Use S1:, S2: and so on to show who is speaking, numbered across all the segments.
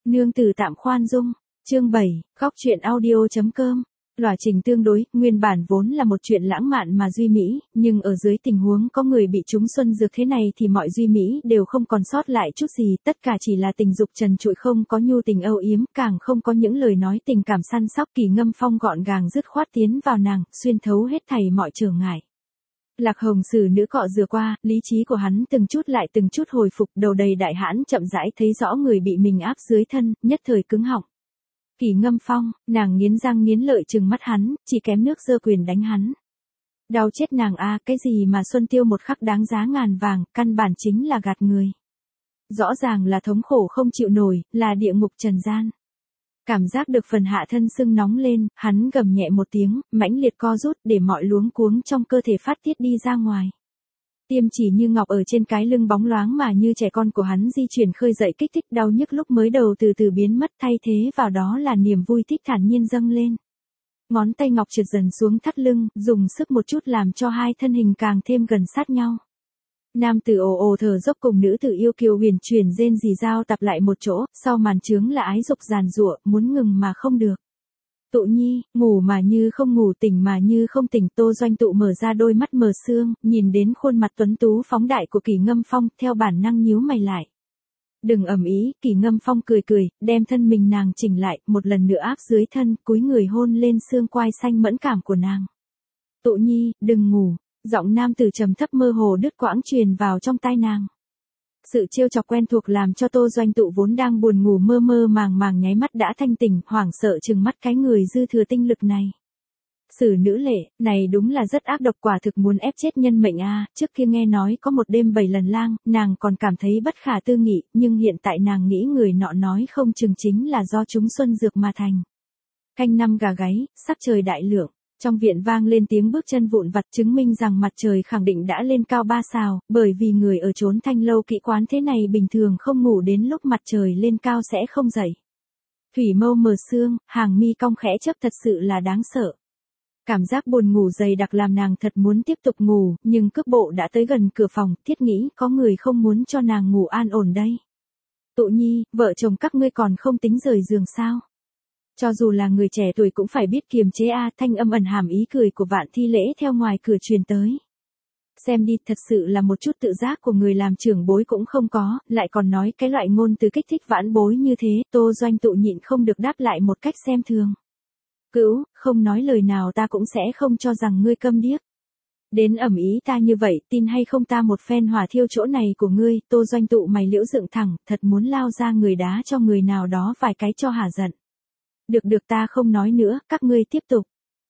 S1: Nương tử tạm khoan dung. Chương 7, góc truyện audio.com. Lỏa trình tương đối, nguyên bản vốn là một chuyện lãng mạn mà duy mỹ, nhưng ở dưới tình huống có người bị trúng xuân dược thế này thì mọi duy mỹ đều không còn sót lại chút gì, tất cả chỉ là tình dục trần trụi, không có nhu tình âu yếm, càng không có những lời nói tình cảm săn sóc. Kỳ Ngâm Phong gọn gàng dứt khoát tiến vào nàng, xuyên thấu hết thảy mọi trở ngại. Lạc Hồng xử nữ cọ rửa qua, lý trí của hắn từng chút lại từng chút hồi phục, đầu đầy đại hãn chậm rãi thấy rõ người bị mình áp dưới thân, nhất thời cứng họng. Kỳ Ngâm Phong, nàng nghiến răng nghiến lợi trừng mắt hắn, chỉ kém nước giơ quyền đánh hắn. Đau chết nàng a, cái gì mà Xuân Tiêu một khắc đáng giá ngàn vàng, căn bản chính là gạt người. Rõ ràng là thống khổ không chịu nổi, là địa ngục trần gian. Cảm giác được phần hạ thân sưng nóng lên, hắn gầm nhẹ một tiếng, mãnh liệt co rút để mọi luống cuống trong cơ thể phát tiết đi ra ngoài. Tiêm chỉ như ngọc ở trên cái lưng bóng loáng mà như trẻ con của hắn di chuyển khơi dậy kích thích đau nhức lúc mới đầu từ từ biến mất, thay thế vào đó là niềm vui thích thản nhiên dâng lên. Ngón tay ngọc trượt dần xuống thắt lưng, dùng sức một chút làm cho hai thân hình càng thêm gần sát nhau. Nam tử ồ ồ thở dốc cùng nữ tử yêu kiều huyền chuyển rên rỉ giao tập lại một chỗ, sau màn trướng là ái dục giàn giụa, muốn ngừng mà không được. Tụ nhi, ngủ mà như không ngủ, tỉnh mà như không tỉnh. Tô Doanh Tụ mở ra đôi mắt mờ sương, nhìn đến khuôn mặt tuấn tú phóng đại của Kỳ Ngâm Phong, theo bản năng nhíu mày lại. Đừng ầm ĩ. Kỳ Ngâm Phong cười cười, đem thân mình nàng chỉnh lại, một lần nữa áp dưới thân, cúi người hôn lên xương quai xanh mẫn cảm của nàng. Tụ nhi, đừng ngủ. Giọng nam tử trầm thấp mơ hồ đứt quãng truyền vào trong tai nàng. Sự trêu chọc quen thuộc làm cho Tô Doanh Tụ vốn đang buồn ngủ mơ mơ màng màng nháy mắt đã thanh tỉnh, hoảng sợ trừng mắt cái người dư thừa tinh lực này. Xử nữ lệ, này đúng là rất ác độc, quả thực muốn ép chết nhân mệnh a. Trước kia nghe nói có một đêm 7 lần lang, nàng còn cảm thấy bất khả tư nghị, nhưng hiện tại nàng nghĩ người nọ nói không chừng chính là do chúng xuân dược mà thành. Canh năm gà gáy, sắc trời đại lượng. Trong viện vang lên tiếng bước chân vụn vặt, chứng minh rằng mặt trời khẳng định đã lên cao 3 sào, bởi vì người ở chốn thanh lâu kỹ quán thế này bình thường không ngủ đến lúc mặt trời lên cao sẽ không dậy. Thủy mâu mờ sương, hàng mi cong khẽ chớp, thật sự là đáng sợ. Cảm giác buồn ngủ dày đặc làm nàng thật muốn tiếp tục ngủ, nhưng cước bộ đã tới gần cửa phòng, thiết nghĩ có người không muốn cho nàng ngủ an ổn đây. Tụ nhi, vợ chồng các ngươi còn không tính rời giường sao? Cho dù là người trẻ tuổi cũng phải biết kiềm chế a. Thanh âm ẩn hàm ý cười của Vạn Thi Lễ theo ngoài cửa truyền tới. Xem đi, thật sự là một chút tự giác của người làm trưởng bối cũng không có, lại còn nói cái loại ngôn từ kích thích vãn bối như thế. Tô Doanh Tụ nhịn không được đáp lại một cách xem thường. Cữu, không nói lời nào ta cũng sẽ không cho rằng ngươi câm điếc. Đến ẩm ý ta như vậy, tin hay không ta một phen hỏa thiêu chỗ này của ngươi. Tô Doanh Tụ mày liễu dựng thẳng, thật muốn lao ra người đá cho người nào đó vài cái cho hả giận. Được ta không nói nữa, các ngươi tiếp tục.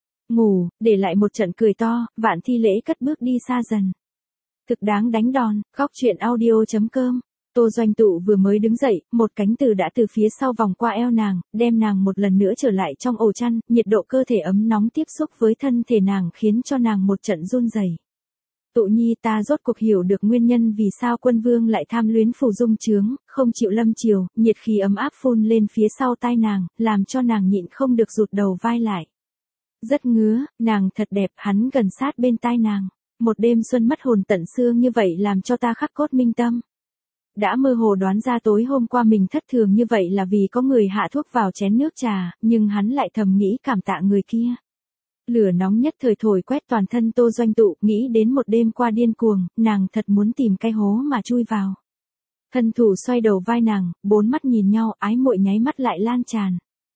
S1: Ngủ, để lại một trận cười to, Vạn Thi Lễ cất bước đi xa dần. Thực đáng đánh đòn, góc truyện audio.com. Tô Doanh Tụ vừa mới đứng dậy, một cánh từ đã từ phía sau vòng qua eo nàng, đem nàng một lần nữa trở lại trong ổ chăn, nhiệt độ cơ thể ấm nóng tiếp xúc với thân thể nàng khiến cho nàng một trận run rẩy. Tụ nhi, ta rốt cuộc hiểu được nguyên nhân vì sao quân vương lại tham luyến phù dung trướng, không chịu lâm chiều. Nhiệt khí ấm áp phun lên phía sau tai nàng, làm cho nàng nhịn không được rụt đầu vai lại. Rất ngứa, nàng thật đẹp. Hắn gần sát bên tai nàng. Một đêm xuân mất hồn tận xương như vậy làm cho ta khắc cốt minh tâm. Đã mơ hồ đoán ra tối hôm qua mình thất thường như vậy là vì có người hạ thuốc vào chén nước trà, nhưng hắn lại thầm nghĩ cảm tạ người kia. Lửa nóng nhất thời thổi quét toàn thân Tô Doanh Tụ, nghĩ đến một đêm qua điên cuồng, nàng thật muốn tìm cái hố mà chui vào. Thân thủ xoay đầu vai nàng, bốn mắt nhìn nhau, ái muội nháy mắt lại lan tràn.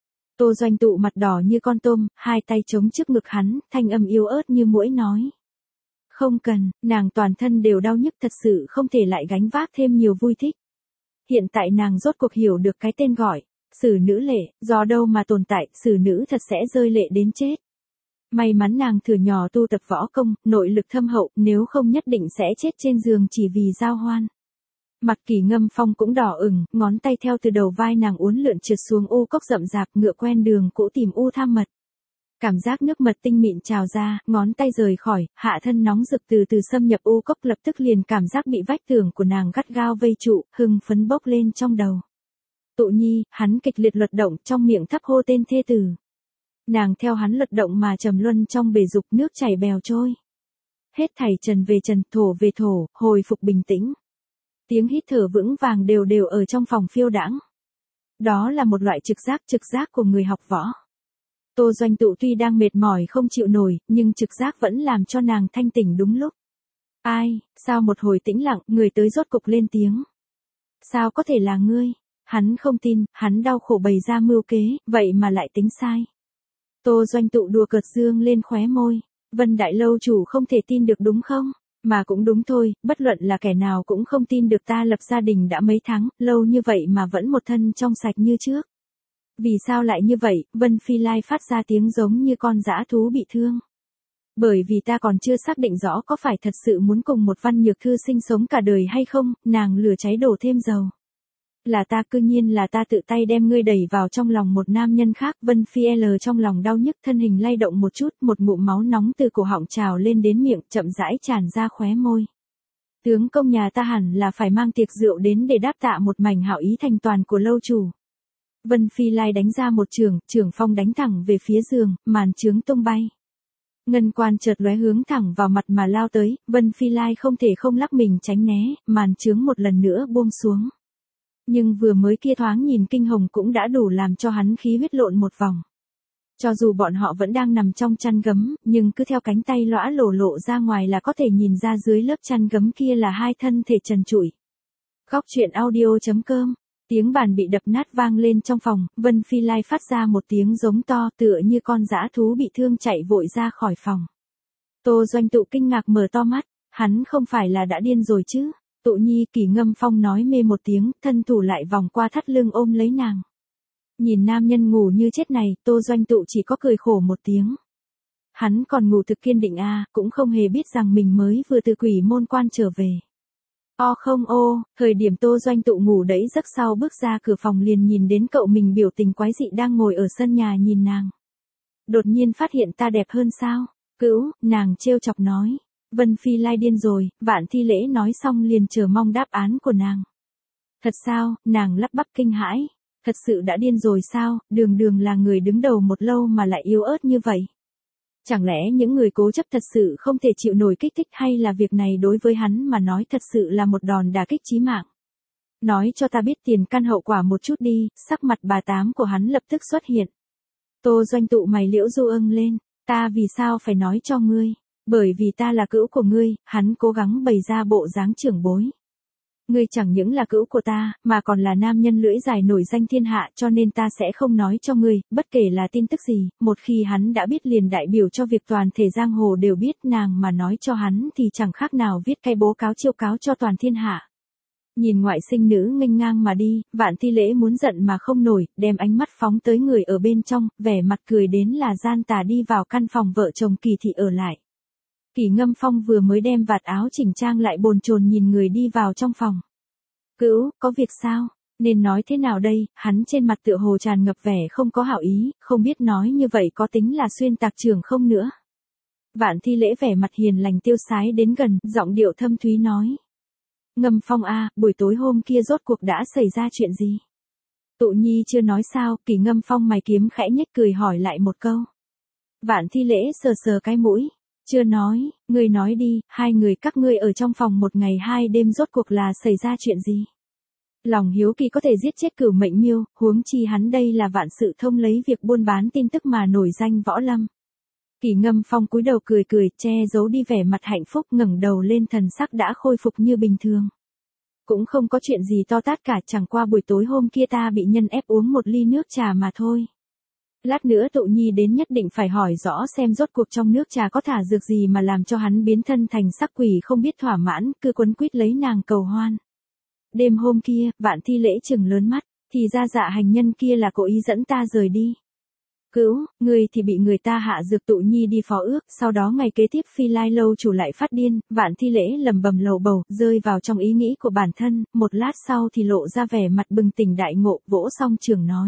S1: Tô Doanh Tụ mặt đỏ như con tôm, hai tay chống trước ngực hắn, thanh âm yếu ớt như muỗi nói. Không cần, nàng toàn thân đều đau nhức, thật sự không thể lại gánh vác thêm nhiều vui thích. Hiện tại nàng rốt cuộc hiểu được cái tên gọi, xử nữ lệ, do đâu mà tồn tại, xử nữ thật sẽ rơi lệ đến chết. May mắn nàng thửa nhỏ tu tập võ công, nội lực thâm hậu, nếu không nhất định sẽ chết trên giường chỉ vì giao hoan. Mặt Kỳ Ngâm Phong cũng đỏ ửng, ngón tay theo từ đầu vai nàng uốn lượn trượt xuống u cốc rậm rạp, ngựa quen đường cũ tìm u tham mật. Cảm giác nước mật tinh mịn trào ra, ngón tay rời khỏi, hạ thân nóng rực từ từ xâm nhập u cốc, lập tức liền cảm giác bị vách tường của nàng gắt gao vây trụ, hưng phấn bốc lên trong đầu. Tụ nhi, hắn kịch liệt luật động, trong miệng thấp hô tên thê tử. Nàng theo hắn luật động mà trầm luân trong bể dục, nước chảy bèo trôi. Hết thảy trần về trần, thổ về thổ, hồi phục bình tĩnh. Tiếng hít thở vững vàng đều đều ở trong phòng phiêu đãng. Đó là một loại trực giác của người học võ. Tô Doanh Tụ tuy đang mệt mỏi không chịu nổi, nhưng trực giác vẫn làm cho nàng thanh tỉnh đúng lúc. Ai, sao một hồi tĩnh lặng, người tới rốt cục lên tiếng. Sao có thể là ngươi? Hắn không tin, hắn đau khổ bày ra mưu kế, vậy mà lại tính sai. Tô Doanh Tụ đùa cợt dương lên khóe môi. Vân Đại Lâu chủ không thể tin được đúng không? Mà cũng đúng thôi, bất luận là kẻ nào cũng không tin được ta lập gia đình đã mấy tháng, lâu như vậy mà vẫn một thân trong sạch như trước. Vì sao lại như vậy? Vân Phi Lai phát ra tiếng giống như con dã thú bị thương. Bởi vì ta còn chưa xác định rõ có phải thật sự muốn cùng một Văn Nhược Thư sinh sống cả đời hay không, nàng lửa cháy đổ thêm dầu. Là ta, cư nhiên là ta tự tay đem ngươi đẩy vào trong lòng một nam nhân khác. Vân Phi L trong lòng đau nhức, thân hình lay động một chút, một ngụm máu nóng từ cổ họng trào lên đến miệng, chậm rãi tràn ra khóe môi. Tướng công nhà ta hẳn là phải mang tiệc rượu đến để đáp tạ một mảnh hảo ý thành toàn của lâu chủ. Vân Phi Lai đánh ra một trường phong đánh thẳng về phía giường, màn trướng tung bay. Ngân quan chợt lóe hướng thẳng vào mặt mà lao tới, Vân Phi Lai không thể không lắc mình tránh né, màn trướng một lần nữa buông xuống. Nhưng vừa mới kia thoáng nhìn kinh hồng cũng đã đủ làm cho hắn khí huyết lộn một vòng. Cho dù bọn họ vẫn đang nằm trong chăn gấm, nhưng cứ theo cánh tay lõa lộ ra ngoài là có thể nhìn ra dưới lớp chăn gấm kia là hai thân thể trần trụi. Góc truyện audio.com. Tiếng bàn bị đập nát vang lên trong phòng, Vân Phi Lai phát ra một tiếng giống to tựa như con dã thú bị thương chạy vội ra khỏi phòng. Tô Doanh Tụ kinh ngạc mở to mắt, hắn không phải là đã điên rồi chứ? Tụ nhi. Kỷ Ngâm Phong nói mê một tiếng, thân thủ lại vòng qua thắt lưng ôm lấy nàng. Nhìn nam nhân ngủ như chết này, Tô Doanh Tụ chỉ có cười khổ một tiếng. Hắn còn ngủ thực kiên định à, cũng không hề biết rằng mình mới vừa từ quỷ môn quan trở về. Không thời điểm Tô Doanh Tụ ngủ đẫy giấc sau bước ra cửa phòng liền nhìn đến cậu mình biểu tình quái dị đang ngồi ở sân nhà nhìn nàng. Đột nhiên phát hiện ta đẹp hơn sao? Cữu, nàng trêu chọc nói. Vân Phi Lai điên rồi, Vạn Thi Lễ nói xong liền chờ mong đáp án của nàng. Thật sao? Nàng lắp bắp kinh hãi. Thật sự đã điên rồi sao? Đường là người đứng đầu một lâu mà lại yếu ớt như vậy. Chẳng lẽ những người cố chấp thật sự không thể chịu nổi kích thích, hay là việc này đối với hắn mà nói thật sự là một đòn đả kích chí mạng? Nói cho ta biết tiền căn hậu quả một chút đi. Sắc mặt bà tám của hắn lập tức xuất hiện. Tô Doanh Tụ mày liễu du ưng lên. Ta vì sao phải nói cho ngươi? Bởi vì ta là cữu của ngươi. Hắn cố gắng bày ra bộ dáng trưởng bối. Ngươi chẳng những là cữu của ta, mà còn là nam nhân lưỡi dài nổi danh thiên hạ, cho nên ta sẽ không nói cho ngươi, bất kể là tin tức gì, một khi hắn đã biết liền đại biểu cho việc toàn thể giang hồ đều biết. Nàng mà nói cho hắn thì chẳng khác nào viết cái bố cáo chiêu cáo cho toàn thiên hạ. Nhìn ngoại sinh nữ nghênh ngang mà đi, Vạn Thi Lễ muốn giận mà không nổi, đem ánh mắt phóng tới người ở bên trong, vẻ mặt cười đến là gian tà đi vào căn phòng vợ chồng Kỳ thị ở lại. Kỷ Ngâm Phong vừa mới đem vạt áo chỉnh trang lại bồn chồn nhìn người đi vào trong phòng. Cữu, có việc sao? Nên nói thế nào đây? Hắn trên mặt tựa hồ tràn ngập vẻ không có hảo ý, không biết nói như vậy có tính là xuyên tạc trường không nữa. Vạn Thi Lễ vẻ mặt hiền lành tiêu sái đến gần, giọng điệu thâm thúy nói. Ngâm Phong a, buổi tối hôm kia rốt cuộc đã xảy ra chuyện gì? Tụ nhi chưa nói sao? Kỷ Ngâm Phong mày kiếm khẽ nhếch cười hỏi lại một câu. Vạn Thi Lễ sờ cái mũi. Chưa nói, ngươi nói đi, hai người các ngươi ở trong phòng một ngày hai đêm rốt cuộc là xảy ra chuyện gì? Lòng hiếu kỳ có thể giết chết cửu mệnh miêu, huống chi hắn đây là vạn sự thông lấy việc buôn bán tin tức mà nổi danh võ lâm. Kỷ Ngâm Phong cúi đầu cười, che giấu đi vẻ mặt hạnh phúc, ngẩng đầu lên, thần sắc đã khôi phục như bình thường. Cũng không có chuyện gì to tát cả, chẳng qua buổi tối hôm kia ta bị nhân ép uống một ly nước trà mà thôi. Lát nữa Tụ nhi đến nhất định phải hỏi rõ xem rốt cuộc trong nước trà có thả dược gì mà làm cho hắn biến thân thành sắc quỷ không biết thỏa mãn, cứ quấn quýt lấy nàng cầu hoan. Đêm hôm kia, Vạn Thi Lễ trừng lớn mắt, thì ra dạ hành nhân kia là cố ý dẫn ta rời đi. Cữu, ngươi thì bị người ta hạ dược. Tụ nhi đi phó ước, sau đó ngày kế tiếp Phi Lai lâu chủ lại phát điên. Vạn Thi Lễ lầm bầm lầu bầu, rơi vào trong ý nghĩ của bản thân, một lát sau thì lộ ra vẻ mặt bừng tỉnh đại ngộ, vỗ song trường nói.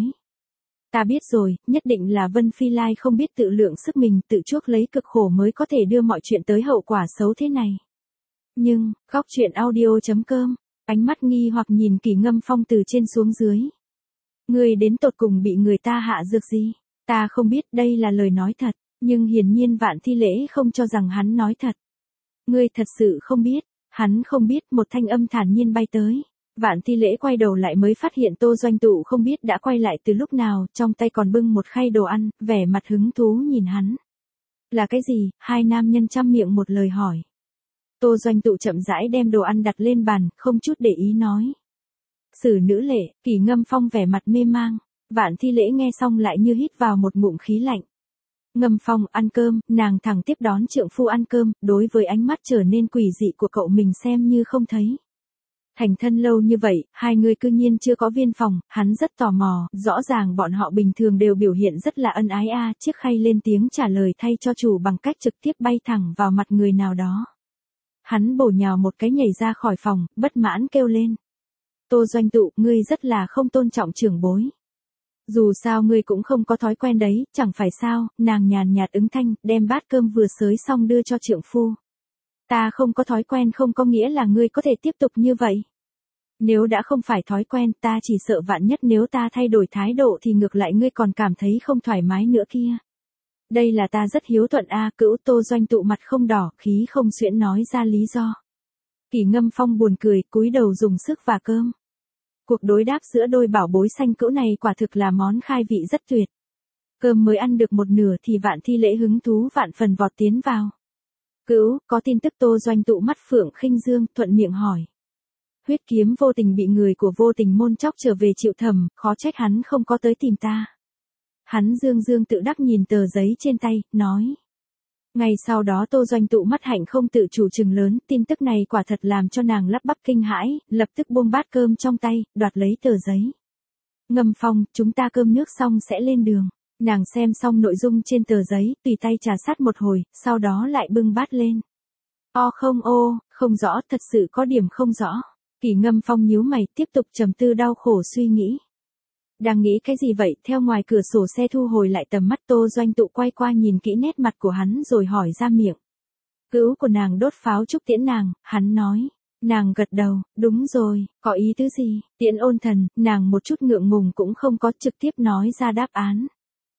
S1: Ta biết rồi, nhất định là Vân Phi Lai không biết tự lượng sức mình, tự chuốc lấy cực khổ mới có thể đưa mọi chuyện tới hậu quả xấu thế này. Nhưng, góc truyện audio.com, ánh mắt nghi hoặc nhìn Kỷ Ngâm Phong từ trên xuống dưới. Ngươi đến tột cùng bị người ta hạ dược gì? Ta không biết, đây là lời nói thật, nhưng hiển nhiên Vạn Thi Lễ không cho rằng hắn nói thật. Ngươi thật sự không biết? Hắn không biết. Một thanh âm thản nhiên bay tới. Vạn Thi Lễ quay đầu lại mới phát hiện Tô Doanh Tụ không biết đã quay lại từ lúc nào, trong tay còn bưng một khay đồ ăn, vẻ mặt hứng thú nhìn hắn. Là cái gì? Hai nam nhân chăm miệng một lời hỏi. Tô Doanh Tụ chậm rãi đem đồ ăn đặt lên bàn, không chút để ý nói. Sử nữ lệ, Kỷ Ngâm Phong vẻ mặt mê mang. Vạn Thi Lễ nghe xong lại như hít vào một ngụm khí lạnh. Ngâm Phong ăn cơm, nàng thẳng tiếp đón trượng phu ăn cơm, đối với ánh mắt trở nên quỷ dị của cậu mình xem như không thấy. Thành thân lâu như vậy, hai người cư nhiên chưa có viên phòng, hắn rất tò mò, rõ ràng bọn họ bình thường đều biểu hiện rất là ân ái chiếc khay lên tiếng trả lời thay cho chủ bằng cách trực tiếp bay thẳng vào mặt người nào đó. Hắn bổ nhào một cái nhảy ra khỏi phòng, bất mãn kêu lên. Tô Doanh Tụ, ngươi rất là không tôn trọng trưởng bối. Dù sao ngươi cũng không có thói quen đấy, chẳng phải sao, nàng nhàn nhạt ứng thanh, đem bát cơm vừa xới xong đưa cho trượng phu. Ta không có thói quen không có nghĩa là ngươi có thể tiếp tục như vậy. Nếu đã không phải thói quen, ta chỉ sợ vạn nhất nếu ta thay đổi thái độ thì ngược lại ngươi còn cảm thấy không thoải mái nữa kia. Đây là ta rất hiếu thuận cữu. Tô Doanh Tụ mặt không đỏ, khí không xuyễn nói ra lý do. Kỷ Ngâm Phong buồn cười, cúi đầu dùng sức vả cơm. Cuộc đối đáp giữa đôi bảo bối xanh cữu này quả thực là món khai vị rất tuyệt. Cơm mới ăn được một nửa thì Vạn Thi Lễ hứng thú vạn phần vọt tiến vào. Cữu, có tin tức? Tô Doanh Tụ mắt phượng khinh dương, thuận miệng hỏi. Huyết kiếm vô tình bị người của Vô Tình môn chóc trở về chịu thẩm, khó trách hắn không có tới tìm ta. Hắn dương dương tự đắc nhìn tờ giấy trên tay, nói. Ngày sau đó Tô Doanh Tụ mắt hạnh không tự chủ trừng lớn, tin tức này quả thật làm cho nàng lắp bắp kinh hãi, lập tức buông bát cơm trong tay, đoạt lấy tờ giấy. Ngâm Phong, chúng ta cơm nước xong sẽ lên đường. Nàng xem xong nội dung trên tờ giấy, tùy tay trà sát một hồi, sau đó lại bưng bát lên. Không rõ, thật sự có điểm không rõ. Kỷ Ngâm Phong nhíu mày, tiếp tục trầm tư đau khổ suy nghĩ. Đang nghĩ cái gì vậy? Theo ngoài cửa sổ xe thu hồi lại tầm mắt, Tô Doanh Tụ quay qua nhìn kỹ nét mặt của hắn rồi hỏi ra miệng. Cữu của nàng đốt pháo chúc tiễn nàng, hắn nói. Nàng gật đầu, đúng rồi, có ý tứ gì? Tiễn Ôn Thần, nàng một chút ngượng ngùng cũng không có, trực tiếp nói ra đáp án.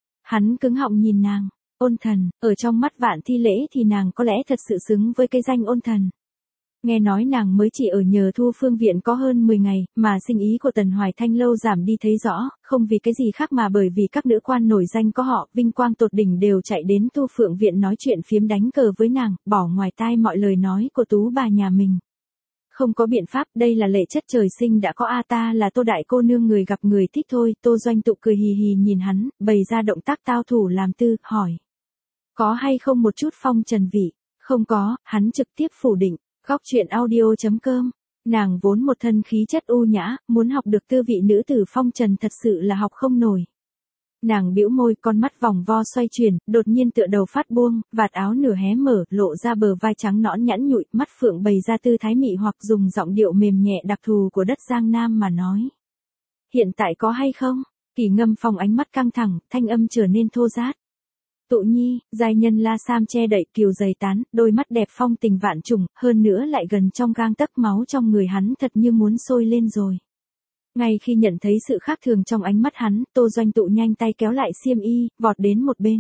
S1: Hắn cứng họng nhìn nàng. Ôn Thần, ở trong mắt Vạn Thi Lễ thì nàng có lẽ thật sự xứng với cái danh Ôn Thần. Nghe nói nàng mới chỉ ở nhờ Thu Phương viện có hơn 10 ngày, mà sinh ý của Tần Hoài Thanh lâu giảm đi thấy rõ, không vì cái gì khác mà bởi vì các nữ quan nổi danh có họ, vinh quang tột đỉnh đều chạy đến Thu Phượng viện nói chuyện phiếm đánh cờ với nàng, bỏ ngoài tai mọi lời nói của tú bà nhà mình. Không có biện pháp, đây là lệ chất trời sinh đã có ta là Tô đại cô nương người gặp người thích thôi. Tô Doanh Tụ cười hì hì nhìn hắn, bày ra động tác tao thủ làm tư, hỏi. Có hay không một chút phong trần vị? Không có, hắn trực tiếp phủ định. Góc truyện audio.com. Nàng vốn một thân khí chất u nhã, muốn học được tư vị nữ tử phong trần thật sự là học không nổi. Nàng bĩu môi, con mắt vòng vo xoay chuyển, đột nhiên tựa đầu phát buông, vạt áo nửa hé mở, lộ ra bờ vai trắng nõn nhẵn nhụi, mắt phượng bày ra tư thái mị hoặc dùng giọng điệu mềm nhẹ đặc thù của đất Giang Nam mà nói. Hiện tại có hay không? Kỷ Ngâm Phong ánh mắt căng thẳng, thanh âm trở nên thô rát. Tụ nhi, giai nhân la sam che đậy kiều dày tán, đôi mắt đẹp phong tình vạn trùng, hơn nữa lại gần trong gang tấc, máu trong người hắn thật như muốn sôi lên rồi. Ngay khi nhận thấy sự khác thường trong ánh mắt hắn, Tô Doanh Tụ nhanh tay kéo lại xiêm y, vọt đến một bên.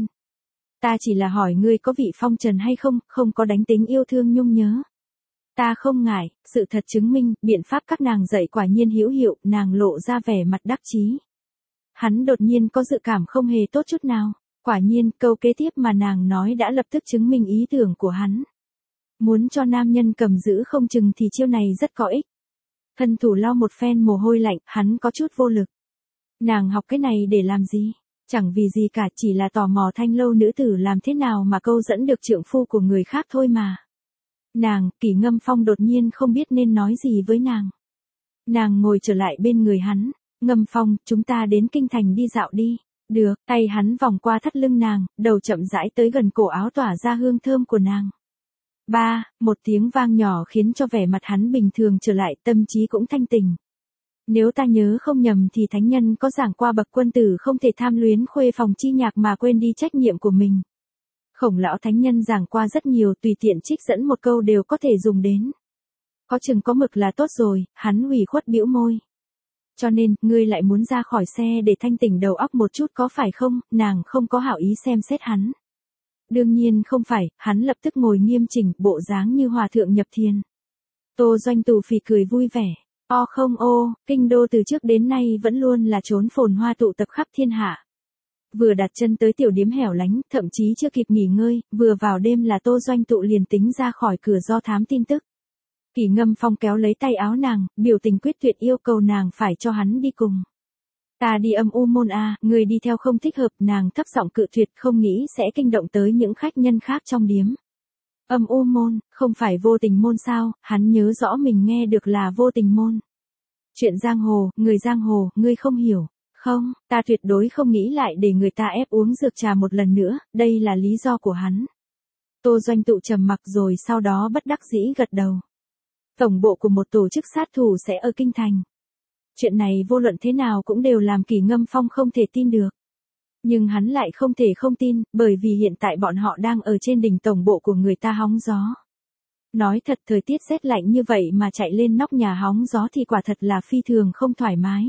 S1: Ta chỉ là hỏi ngươi có vị phong trần hay không, không có đánh tính yêu thương nhung nhớ. Ta không ngại, sự thật chứng minh, biện pháp các nàng dạy quả nhiên hữu hiệu, nàng lộ ra vẻ mặt đắc chí. Hắn đột nhiên có dự cảm không hề tốt chút nào. Quả nhiên, câu kế tiếp mà nàng nói đã lập tức chứng minh ý tưởng của hắn. Muốn cho nam nhân cầm giữ không chừng thì chiêu này rất có ích. Thân thủ lau một phen mồ hôi lạnh, hắn có chút vô lực. Nàng học cái này để làm gì? Chẳng vì gì cả, chỉ là tò mò Thanh lâu nữ tử làm thế nào mà câu dẫn được trượng phu của người khác thôi mà. Nàng, Kỷ Ngâm Phong đột nhiên không biết nên nói gì với nàng. Nàng ngồi trở lại bên người hắn. Ngâm Phong, chúng ta đến kinh thành đi dạo đi. Được, tay hắn vòng qua thắt lưng nàng, đầu chậm rãi tới gần cổ áo tỏa ra hương thơm của nàng. Một tiếng vang nhỏ khiến cho vẻ mặt hắn bình thường trở lại, tâm trí cũng thanh tỉnh. Nếu ta nhớ không nhầm thì thánh nhân có giảng qua bậc quân tử không thể tham luyến khuê phòng chi nhạc mà quên đi trách nhiệm của mình. Khổng lão thánh nhân giảng qua rất nhiều, tùy tiện trích dẫn một câu đều có thể dùng đến. Có chừng có mực là tốt rồi, hắn ủy khuất bĩu môi. Cho nên, ngươi lại muốn ra khỏi xe để thanh tỉnh đầu óc một chút có phải không? Nàng không có hảo ý xem xét hắn. Đương nhiên không phải, hắn lập tức ngồi nghiêm chỉnh, bộ dáng như hòa thượng nhập thiền. Tô Doanh Tụ phì cười vui vẻ. O không ô, kinh đô từ trước đến nay vẫn luôn là chốn phồn hoa tụ tập khắp thiên hạ. Vừa đặt chân tới tiểu điếm hẻo lánh, thậm chí chưa kịp nghỉ ngơi, vừa vào đêm là Tô Doanh Tụ liền tính ra khỏi cửa do thám tin tức. Kỷ Ngâm Phong kéo lấy tay áo nàng, biểu tình quyết tuyệt yêu cầu nàng phải cho hắn đi cùng. Ta đi âm u môn a, người đi theo không thích hợp, nàng thấp giọng cự tuyệt, không nghĩ sẽ kinh động tới những khách nhân khác trong điếm. Âm u môn, không phải vô tình môn sao? Hắn nhớ rõ mình nghe được là vô tình môn. Chuyện giang hồ, người giang hồ, ngươi không hiểu. Không, ta tuyệt đối không nghĩ lại để người ta ép uống dược trà một lần nữa, đây là lý do của hắn. Tô Doanh Tụ trầm mặc rồi sau đó bất đắc dĩ gật đầu. Tổng bộ của một tổ chức sát thủ sẽ ở Kinh Thành. Chuyện này vô luận thế nào cũng đều làm Kỷ Ngâm Phong không thể tin được. Nhưng hắn lại không thể không tin, bởi vì hiện tại bọn họ đang ở trên đỉnh tổng bộ của người ta hóng gió. Nói thật, thời tiết rét lạnh như vậy mà chạy lên nóc nhà hóng gió thì quả thật là phi thường không thoải mái.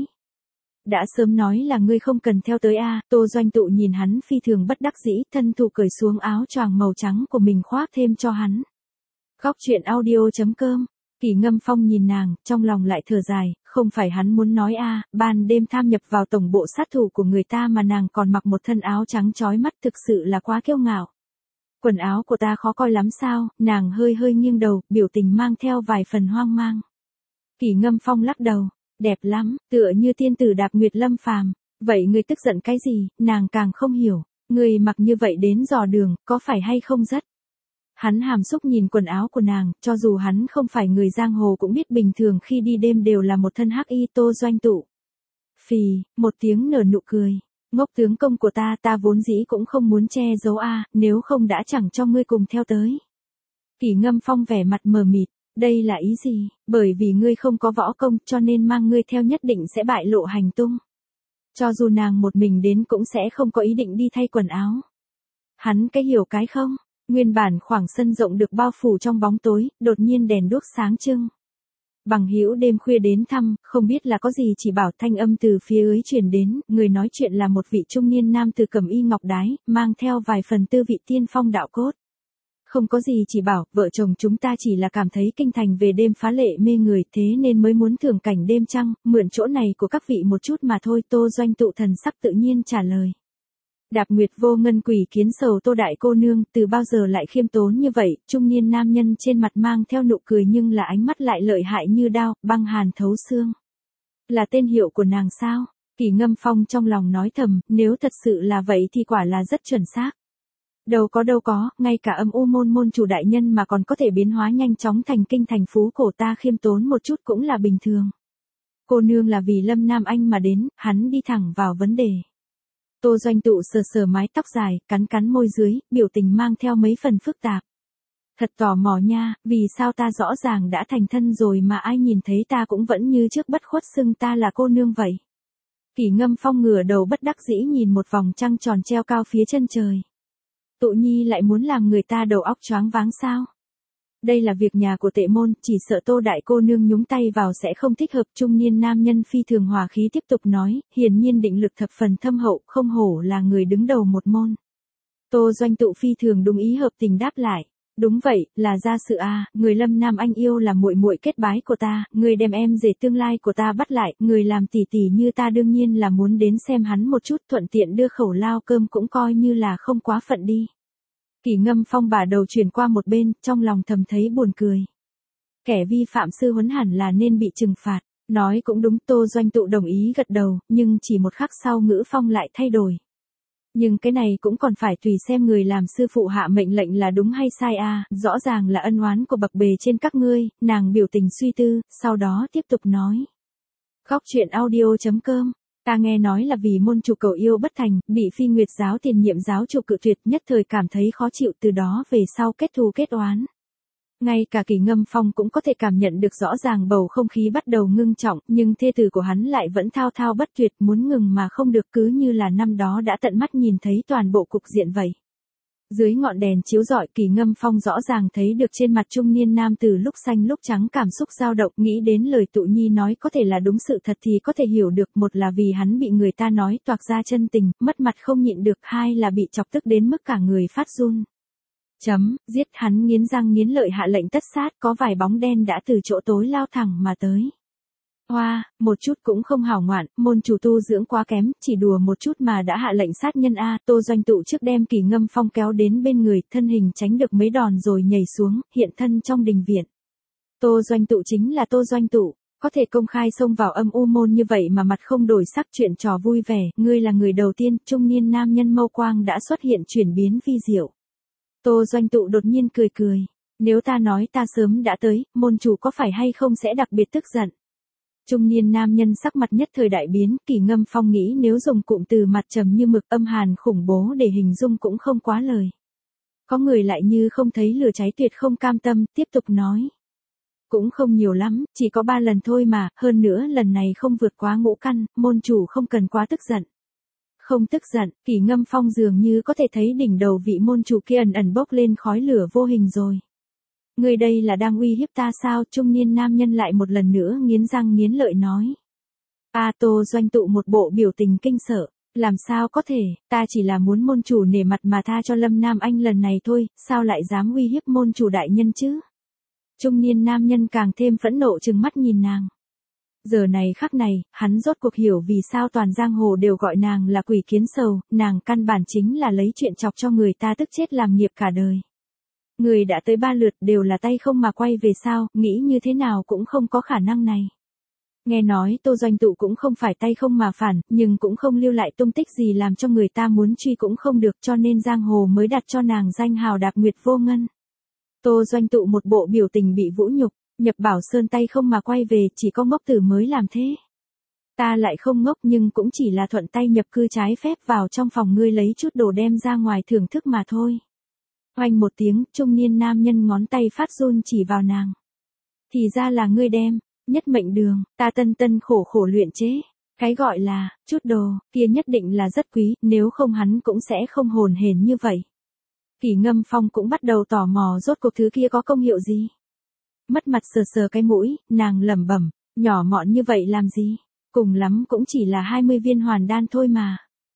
S1: Đã sớm nói là ngươi không cần theo tới a. Tô Doanh Tụ nhìn hắn phi thường bất đắc dĩ, thân thủ cởi xuống áo choàng màu trắng của mình khoác thêm cho hắn. Góc truyện audio.com. Kỷ Ngâm Phong nhìn nàng, trong lòng lại thở dài, không phải hắn muốn nói a, ban đêm tham nhập vào tổng bộ sát thủ của người ta mà nàng còn mặc một thân áo trắng chói mắt, thực sự là quá kiêu ngạo. Quần áo của ta khó coi lắm sao? Nàng hơi hơi nghiêng đầu, biểu tình mang theo vài phần hoang mang. Kỷ Ngâm Phong lắc đầu, đẹp lắm, tựa như tiên tử đạp nguyệt lâm phàm. Vậy ngươi tức giận cái gì? Nàng càng không hiểu, ngươi mặc như vậy đến dò đường, có phải hay không rất? Hắn hàm xúc nhìn quần áo của nàng, cho dù hắn không phải người giang hồ cũng biết bình thường khi đi đêm đều là một thân hắc y. Tô Doanh Tụ phì, một tiếng nở nụ cười. Ngốc tướng công của ta vốn dĩ cũng không muốn che giấu a, nếu không đã chẳng cho ngươi cùng theo tới. Kỷ Ngâm Phong vẻ mặt mờ mịt, đây là ý gì? Bởi vì ngươi không có võ công cho nên mang ngươi theo nhất định sẽ bại lộ hành tung. Cho dù nàng một mình đến cũng sẽ không có ý định đi thay quần áo. Hắn cái hiểu cái không? Nguyên bản khoảng sân rộng được bao phủ trong bóng tối, đột nhiên đèn đuốc sáng trưng. Bằng hữu đêm khuya đến thăm, không biết là có gì chỉ bảo thanh âm từ phía dưới truyền đến, người nói chuyện là một vị trung niên nam từ cẩm y ngọc đái, mang theo vài phần tư vị tiên phong đạo cốt. Không có gì chỉ bảo, vợ chồng chúng ta chỉ là cảm thấy Kinh Thành về đêm phá lệ mê người, thế nên mới muốn thưởng cảnh đêm trăng, mượn chỗ này của các vị một chút mà thôi. Tô Doanh Tụ thần sắc tự nhiên trả lời. Đạp nguyệt vô ngân quỷ kiến sầu Tô đại cô nương, từ bao giờ lại khiêm tốn như vậy? Trung niên nam nhân trên mặt mang theo nụ cười nhưng là ánh mắt lại lợi hại như đao, băng hàn thấu xương. Là tên hiệu của nàng sao? Kỷ Ngâm Phong trong lòng nói thầm, nếu thật sự là vậy thì quả là rất chuẩn xác. Đâu có, ngay cả âm u môn môn chủ đại nhân mà còn có thể biến hóa nhanh chóng thành kinh thành phú cổ, ta khiêm tốn một chút cũng là bình thường. Cô nương là vì Lâm Nam Anh mà đến, hắn đi thẳng vào vấn đề. Tô Doanh Tụ sờ sờ mái tóc dài, cắn môi dưới, biểu tình mang theo mấy phần phức tạp. Thật tò mò nha, vì sao ta rõ ràng đã thành thân rồi mà ai nhìn thấy ta cũng vẫn như trước bất khuất xưng ta là cô nương vậy. Kỷ Ngâm Phong ngửa đầu bất đắc dĩ nhìn một vòng trăng tròn treo cao phía chân trời. Tụ nhi lại muốn làm người ta đầu óc choáng váng sao? Đây là việc nhà của tệ môn, chỉ sợ Tô đại cô nương nhúng tay vào sẽ không thích hợp. Trung niên nam nhân phi thường hòa khí tiếp tục nói, hiển nhiên định lực thập phần thâm hậu, không hổ là người đứng đầu một môn. Tô Doanh Tụ phi thường đúng ý hợp tình đáp lại. Đúng vậy, là gia sự a, người Lâm Nam Anh yêu là muội muội kết bái của ta, người đem em rể tương lai của ta bắt lại, người làm tỷ tỷ như ta đương nhiên là muốn đến xem hắn một chút, thuận tiện đưa khẩu lao cơm cũng coi như là không quá phận đi. Kỷ Ngâm Phong bả đầu chuyển qua một bên, trong lòng thầm thấy buồn cười. Kẻ vi phạm sư huấn hẳn là nên bị trừng phạt, nói cũng đúng. Tô Doanh Tụ đồng ý gật đầu, nhưng chỉ một khắc sau ngữ phong lại thay đổi. Nhưng cái này cũng còn phải tùy xem người làm sư phụ hạ mệnh lệnh là đúng hay sai a, rõ ràng là ân oán của bậc bề trên các ngươi. Nàng biểu tình suy tư, sau đó tiếp tục nói. Góc truyện audio.com. Ta nghe nói là vì môn chủ cầu yêu bất thành, bị Phi Nguyệt giáo tiền nhiệm giáo chủ cự tuyệt, nhất thời cảm thấy khó chịu, từ đó về sau kết thù kết oán. Ngay cả Kỷ Ngâm Phong cũng có thể cảm nhận được rõ ràng bầu không khí bắt đầu ngưng trọng, nhưng thê tử của hắn lại vẫn thao thao bất tuyệt, muốn ngừng mà không được, cứ như là năm đó đã tận mắt nhìn thấy toàn bộ cục diện vậy. Dưới ngọn đèn chiếu rọi, Kỷ Ngâm Phong rõ ràng thấy được trên mặt trung niên nam từ lúc xanh lúc trắng cảm xúc dao động, nghĩ đến lời Tụ Nhi nói có thể là đúng sự thật thì có thể hiểu được, một là vì hắn bị người ta nói toạc ra chân tình, mất mặt không nhịn được, hai là bị chọc tức đến mức cả người phát run. Giết hắn nghiến răng nghiến lợi hạ lệnh tất sát, có vài bóng đen đã từ chỗ tối lao thẳng mà tới. Hoa, một chút cũng không hảo ngoạn, môn chủ tu dưỡng quá kém, chỉ đùa một chút mà đã hạ lệnh sát nhân a. Tô Doanh Tụ trước đem Kỳ Ngâm Phong kéo đến bên người, thân hình tránh được mấy đòn rồi nhảy xuống, hiện thân trong đình viện. Tô Doanh Tụ chính là Tô Doanh Tụ, có thể công khai xông vào âm u môn như vậy mà mặt không đổi sắc, chuyện trò vui vẻ, ngươi là người đầu tiên. Trung niên nam nhân mâu quang đã xuất hiện chuyển biến vi diệu. Tô Doanh Tụ đột nhiên cười cười, nếu ta nói ta sớm đã tới, môn chủ có phải hay không sẽ đặc biệt tức giận. Trung niên nam nhân sắc mặt nhất thời đại biến, Kỳ Ngâm Phong nghĩ nếu dùng cụm từ mặt trầm như mực âm hàn khủng bố để hình dung cũng không quá lời. Có người lại như không thấy lửa cháy tuyệt không cam tâm, tiếp tục nói. Cũng không nhiều lắm, chỉ có 3 lần thôi mà, hơn nữa lần này không vượt quá ngũ căn, môn chủ không cần quá tức giận. Không tức giận, Kỳ Ngâm Phong dường như có thể thấy đỉnh đầu vị môn chủ kia ẩn ẩn bốc lên khói lửa vô hình rồi. Người đây là đang uy hiếp ta sao? Trung niên nam nhân lại một lần nữa nghiến răng nghiến lợi nói. Tô Doanh Tụ một bộ biểu tình kinh sợ, làm sao có thể, ta chỉ là muốn môn chủ nể mặt mà tha cho Lâm Nam Anh lần này thôi, sao lại dám uy hiếp môn chủ đại nhân chứ? Trung niên nam nhân càng thêm phẫn nộ trừng mắt nhìn nàng. Giờ này khắc này, hắn rốt cuộc hiểu vì sao toàn giang hồ đều gọi nàng là quỷ kiến sầu, nàng căn bản chính là lấy chuyện chọc cho người ta tức chết làm nghiệp cả đời. Người đã tới 3 lượt đều là tay không mà quay về sao, nghĩ như thế nào cũng không có khả năng này. Nghe nói Tô Doanh Tụ cũng không phải tay không mà phản, nhưng cũng không lưu lại tung tích gì làm cho người ta muốn truy cũng không được, cho nên giang hồ mới đặt cho nàng danh hào Đạp Nguyệt Vô Ngân. Tô Doanh Tụ một bộ biểu tình bị vũ nhục, Nhập Bảo Sơn tay không mà quay về, chỉ có ngốc tử mới làm thế. Ta lại không ngốc nhưng cũng chỉ là thuận tay nhập cư trái phép vào trong phòng ngươi lấy chút đồ đem ra ngoài thưởng thức mà thôi. Oanh một tiếng, trung niên nam nhân ngón tay phát run chỉ vào nàng. Thì ra là ngươi đem, nhất mệnh đường, ta tân tân khổ khổ luyện chế. Cái gọi là, chút đồ, kia nhất định là rất quý, nếu không hắn cũng sẽ không hồn hển như vậy. Kỳ Ngâm Phong cũng bắt đầu tò mò rốt cuộc thứ kia có công hiệu gì. Mất mặt sờ sờ cái mũi, nàng lẩm bẩm, nhỏ mọn như vậy làm gì, cùng lắm cũng chỉ là 20 viên hoàn đan thôi mà.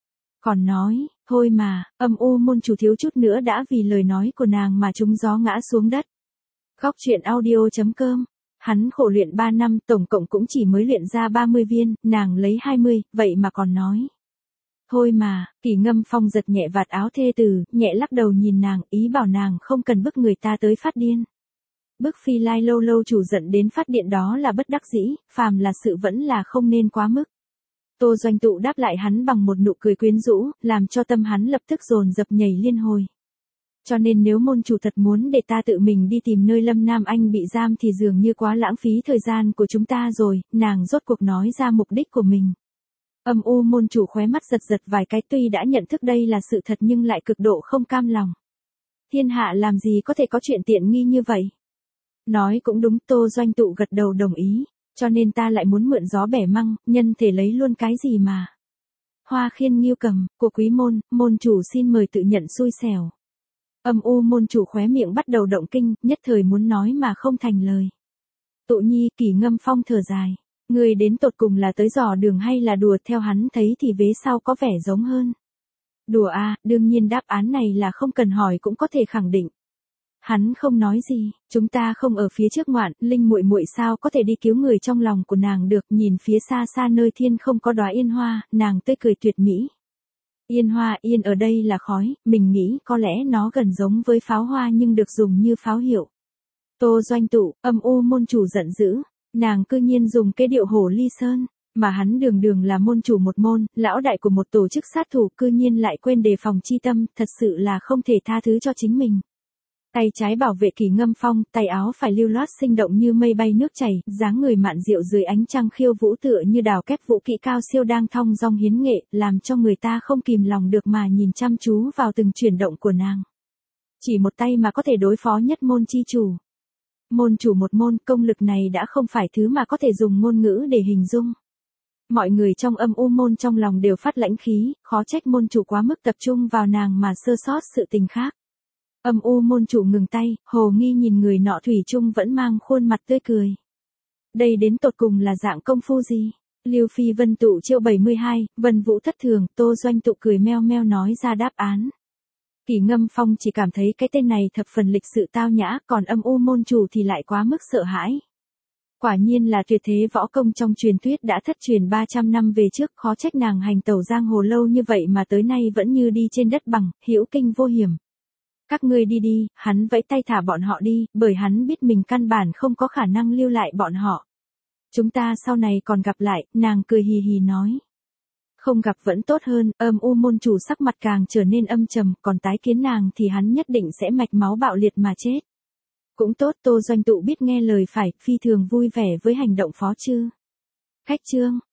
S1: Còn nói, thôi mà, âm u môn chủ thiếu chút nữa đã vì lời nói của nàng mà trúng gió ngã xuống đất. Góc truyện audio.com. Hắn khổ luyện 3 năm tổng cộng cũng chỉ mới luyện ra 30 viên, nàng lấy 20, vậy mà còn nói. Thôi mà, Kỳ Ngâm Phong giật nhẹ vạt áo thê tử, nhẹ lắc đầu nhìn nàng, ý bảo nàng không cần bức người ta tới phát điên. Bức Phi Lai lâu lâu chủ giận đến phát điện đó là bất đắc dĩ, phàm là sự vẫn là không nên quá mức. Tô Doanh Tụ đáp lại hắn bằng một nụ cười quyến rũ, làm cho tâm hắn lập tức dồn dập nhảy liên hồi. Cho nên nếu môn chủ thật muốn để ta tự mình đi tìm nơi Lâm Nam Anh bị giam thì dường như quá lãng phí thời gian của chúng ta rồi, nàng rốt cuộc nói ra mục đích của mình. Âm u môn chủ khóe mắt giật giật vài cái, tuy đã nhận thức đây là sự thật nhưng lại cực độ không cam lòng. Thiên hạ làm gì có thể có chuyện tiện nghi như vậy? Nói cũng đúng, Tô Doanh Tụ gật đầu đồng ý, cho nên ta lại muốn mượn gió bẻ măng, nhân thể lấy luôn cái gì mà. Hoa Khiên Nghiêu Cầm, của quý môn, môn chủ xin mời tự nhận xui xẻo. Âm u môn chủ khóe miệng bắt đầu động kinh, nhất thời muốn nói mà không thành lời. Tụ nhi, Kỳ Ngâm Phong thở dài. Người đến tột cùng là tới dò đường hay là đùa, theo hắn thấy thì vế sau có vẻ giống hơn. Đùa à, đương nhiên đáp án này là không cần hỏi cũng có thể khẳng định. Hắn không nói gì, chúng ta không ở phía trước ngoạn, Linh muội muội sao có thể đi cứu người trong lòng của nàng được, nhìn phía xa xa nơi thiên không có đóa yên hoa, nàng tươi cười tuyệt mỹ. Yên hoa, yên ở đây là khói, mình nghĩ có lẽ nó gần giống với pháo hoa nhưng được dùng như pháo hiệu. Tô Doanh Tụ, âm u môn chủ giận dữ, nàng cư nhiên dùng cái điệu hổ ly sơn, mà hắn đường đường là môn chủ một môn, lão đại của một tổ chức sát thủ, cư nhiên lại quên đề phòng chi tâm, thật sự là không thể tha thứ cho chính mình. Tay trái bảo vệ Kỳ Ngâm Phong, tay áo phải lưu loát sinh động như mây bay nước chảy, dáng người mạn diệu dưới ánh trăng khiêu vũ tựa như đào kép vũ kỹ cao siêu đang thong dong hiến nghệ, làm cho người ta không kìm lòng được mà nhìn chăm chú vào từng chuyển động của nàng. Chỉ một tay mà có thể đối phó nhất môn chi chủ. Môn chủ một môn, công lực này đã không phải thứ mà có thể dùng ngôn ngữ để hình dung. Mọi người trong âm u môn trong lòng đều phát lãnh khí, khó trách môn chủ quá mức tập trung vào nàng mà sơ sót sự tình khác. Âm u môn chủ ngừng tay, hồ nghi nhìn người nọ thủy chung vẫn mang khuôn mặt tươi cười. Đây đến tột cùng là dạng công phu gì? Lưu Phi Vân Tụ chiêu 72, Vân Vũ thất thường, Tô Doanh Tụ cười meo meo nói ra đáp án. Kỳ Ngâm Phong chỉ cảm thấy cái tên này thập phần lịch sự tao nhã, còn âm u môn chủ thì lại quá mức sợ hãi. Quả nhiên là tuyệt thế võ công trong truyền thuyết đã thất truyền 300 năm về trước, khó trách nàng hành tẩu giang hồ lâu như vậy mà tới nay vẫn như đi trên đất bằng, hữu kinh vô hiểm. Các ngươi đi đi, hắn vẫy tay thả bọn họ đi, bởi hắn biết mình căn bản không có khả năng lưu lại bọn họ. Chúng ta sau này còn gặp lại, nàng cười hì hì nói. Không gặp vẫn tốt hơn, môn chủ sắc mặt càng trở nên âm trầm, còn tái kiến nàng thì hắn nhất định sẽ mạch máu bạo liệt mà chết. Cũng tốt, Tô Doanh Tụ biết nghe lời phải, phi thường vui vẻ với hành động Phó Chư. Khách Trương,